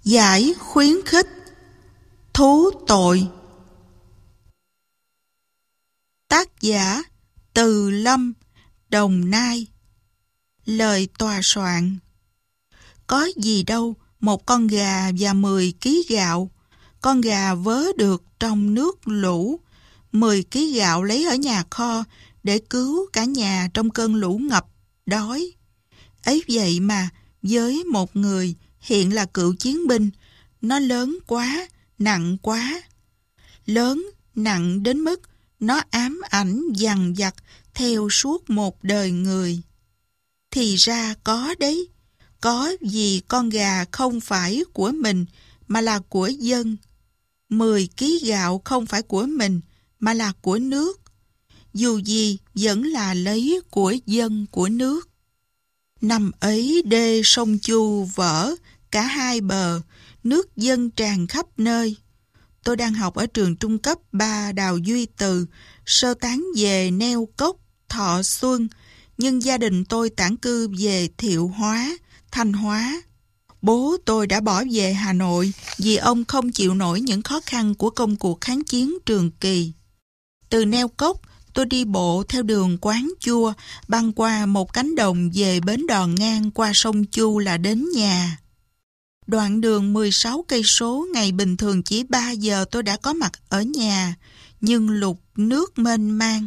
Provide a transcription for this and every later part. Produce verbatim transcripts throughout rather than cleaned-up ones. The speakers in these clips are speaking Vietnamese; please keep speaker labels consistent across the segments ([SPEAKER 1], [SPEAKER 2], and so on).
[SPEAKER 1] Giải khuyến khích. Thú tội. Tác giả Từ Lâm, Đồng Nai. Lời tòa soạn. Có gì đâu, một con gà và mười ký gạo. Con gà vớ được trong nước lũ, mười ký gạo lấy ở nhà kho để cứu cả nhà trong cơn lũ ngập, đói. Ấy vậy mà, với một người hiện là cựu chiến binh, nó lớn quá, nặng quá. Lớn, nặng đến mức nó ám ảnh dằn vặt theo suốt một đời người. Thì ra có đấy, có vì con gà không phải của mình mà là của dân. Mười ký gạo không phải của mình mà là của nước. Dù gì vẫn là lấy của dân của nước. Năm ấy đê sông Chu vỡ cả hai bờ, nước dâng tràn khắp nơi. Tôi đang học ở trường trung cấp ba Đào Duy Từ, sơ tán về Neo Cốc, Thọ Xuân, nhưng gia đình tôi tản cư về Thiệu Hóa, Thanh Hóa. Bố tôi đã bỏ về Hà Nội vì ông không chịu nổi những khó khăn của công cuộc kháng chiến Trường Kỳ. Từ Neo Cốc, tôi đi bộ theo đường Quán Chua, băng qua một cánh đồng về bến đò ngang qua sông Chu là đến nhà. Đoạn đường mười sáu cây số, ngày bình thường chỉ ba giờ tôi đã có mặt ở nhà, nhưng lục nước mênh mang.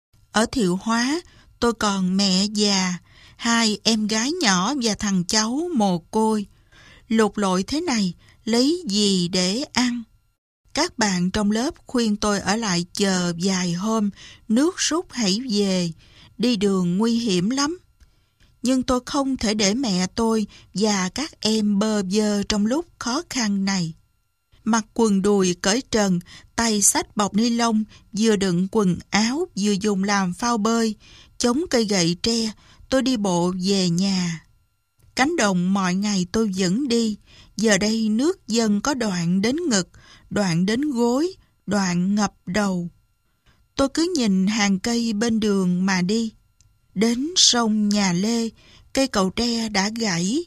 [SPEAKER 1] Ở Thiệu Hóa, tôi còn mẹ già, hai em gái nhỏ và thằng cháu mồ côi. Lục lội thế này, lấy gì để ăn? Các bạn trong lớp khuyên tôi ở lại chờ vài hôm, nước rút hãy về, đi đường nguy hiểm lắm. Nhưng tôi không thể để mẹ tôi và các em bơ vơ trong lúc khó khăn này. Mặc quần đùi cởi trần, tay xách bọc ni lông, vừa đựng quần áo, vừa dùng làm phao bơi, chống cây gậy tre, tôi đi bộ về nhà. Cánh đồng mọi ngày tôi vẫn đi, giờ đây nước dâng có đoạn đến ngực, đoạn đến gối, đoạn ngập đầu. Tôi cứ nhìn hàng cây bên đường mà đi. Đến sông Nhà Lê, cây cầu tre đã gãy.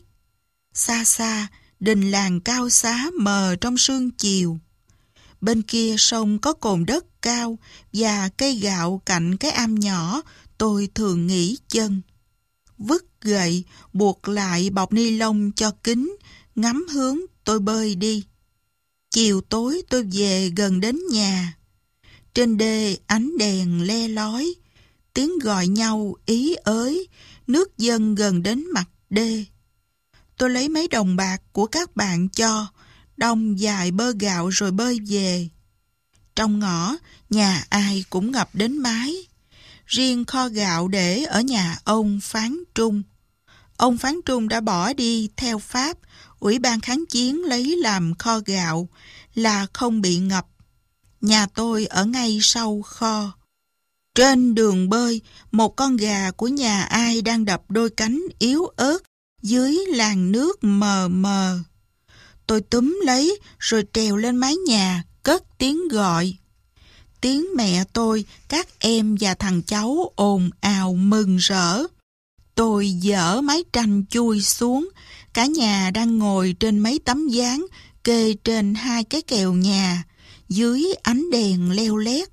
[SPEAKER 1] Xa xa, đình làng cao xá mờ trong sương chiều. Bên kia sông có cồn đất cao và cây gạo cạnh cái am nhỏ, tôi thường nghỉ chân. Vứt gậy, buộc lại bọc ni lông cho kín, ngắm hướng tôi bơi đi. Chiều tối tôi về gần đến nhà. Trên đê ánh đèn le lói, tiếng gọi nhau ý ới, nước dâng gần đến mặt đê. Tôi lấy mấy đồng bạc của các bạn cho, đong vài bơ gạo rồi bơi về. Trong ngõ, nhà ai cũng ngập đến mái. Riêng kho gạo để ở nhà ông Phán Trung. Ông Phán Trung đã bỏ đi theo Pháp, Ủy ban kháng chiến lấy làm kho gạo, là không bị ngập. Nhà tôi ở ngay sau kho. Trên đường bơi, một con gà của nhà ai đang đập đôi cánh yếu ớt dưới làn nước mờ mờ. Tôi túm lấy rồi trèo lên mái nhà, cất tiếng gọi. Tiếng mẹ tôi, các em và thằng cháu ồn ào mừng rỡ. Tôi dỡ mái tranh chui xuống, cả nhà đang ngồi trên mấy tấm ván kê trên hai cái kèo nhà, dưới ánh đèn leo lét.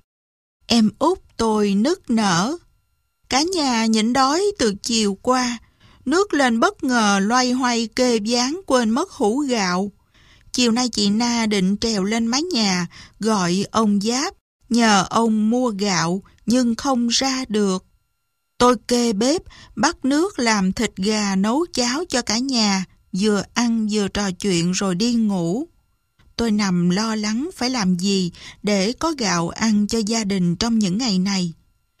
[SPEAKER 1] Em út tôi nức nở. Cả nhà nhịn đói từ chiều qua, nước lên bất ngờ loay hoay kê ván quên mất hũ gạo. Chiều nay chị Na định trèo lên mái nhà gọi ông Giáp, nhờ ông mua gạo nhưng không ra được. Tôi kê bếp, bắt nước làm thịt gà nấu cháo cho cả nhà, vừa ăn vừa trò chuyện rồi đi ngủ. Tôi nằm lo lắng phải làm gì để có gạo ăn cho gia đình trong những ngày này.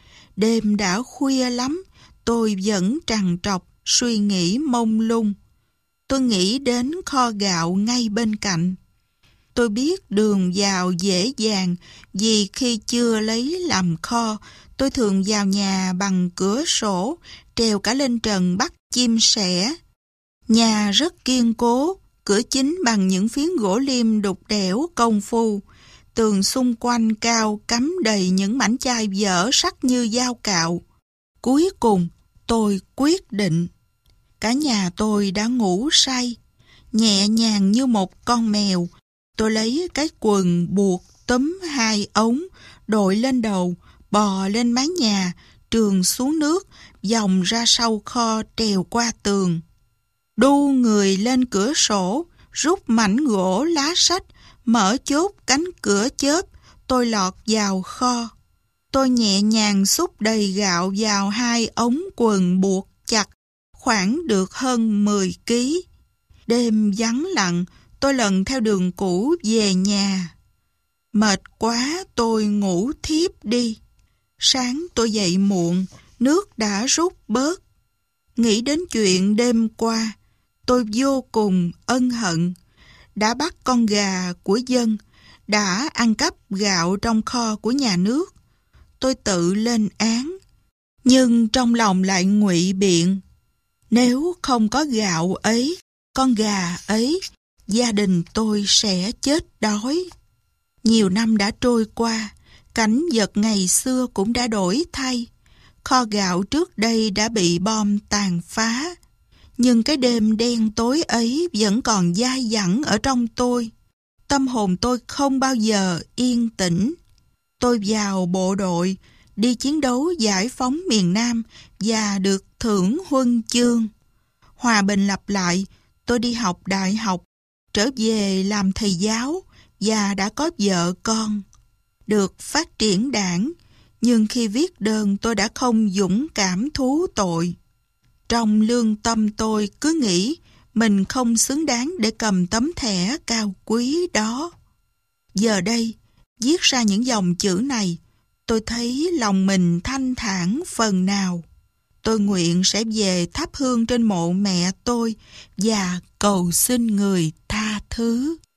[SPEAKER 1] Đêm đã khuya lắm, tôi vẫn trằn trọc, suy nghĩ mông lung. Tôi nghĩ đến kho gạo ngay bên cạnh. Tôi biết đường vào dễ dàng vì khi chưa lấy làm kho, tôi thường vào nhà bằng cửa sổ, trèo cả lên trần bắt chim sẻ. Nhà rất kiên cố, cửa chính bằng những phiến gỗ liêm đục đẽo công phu. Tường xung quanh cao cắm đầy những mảnh chai dở sắc như dao cạo. Cuối cùng, tôi quyết định. Cả nhà tôi đã ngủ say. nhẹ nhàng như một con mèo. Tôi lấy cái quần buộc túm hai ống, đội lên đầu, bò lên mái nhà, trườn xuống nước, vòng ra sau kho trèo qua tường. Đu người lên cửa sổ, rút mảnh gỗ lá sách, mở chốt cánh cửa chớp, tôi lọt vào kho. Tôi nhẹ nhàng xúc đầy gạo vào hai ống quần buộc chặt, khoảng được hơn mười ký. Đêm vắng lặng, tôi lần theo đường cũ về nhà. Mệt quá tôi ngủ thiếp đi. Sáng tôi dậy muộn, nước đã rút bớt. Nghĩ đến chuyện đêm qua, tôi vô cùng ân hận. Đã bắt con gà của dân, đã ăn cắp gạo trong kho của nhà nước. Tôi tự lên án, nhưng trong lòng lại ngụy biện. Nếu không có gạo ấy, con gà ấy, gia đình tôi sẽ chết đói. Nhiều năm đã trôi qua, cảnh vật ngày xưa cũng đã đổi thay. Kho gạo trước đây đã bị bom tàn phá, nhưng cái đêm đen tối ấy vẫn còn dai dẳng ở trong tôi. Tâm hồn tôi không bao giờ yên tĩnh. Tôi vào bộ đội, đi chiến đấu giải phóng miền Nam và được thưởng huân chương. Hòa bình lặp lại, tôi đi học đại học, trở về làm thầy giáo và đã có vợ con. Được phát triển đảng, nhưng khi viết đơn tôi đã không dũng cảm thú tội. Trong lương tâm tôi cứ nghĩ mình không xứng đáng để cầm tấm thẻ cao quý đó. Giờ đây, viết ra những dòng chữ này, tôi thấy lòng mình thanh thản phần nào. Tôi nguyện sẽ về thắp hương trên mộ mẹ tôi và cầu xin người tha thứ.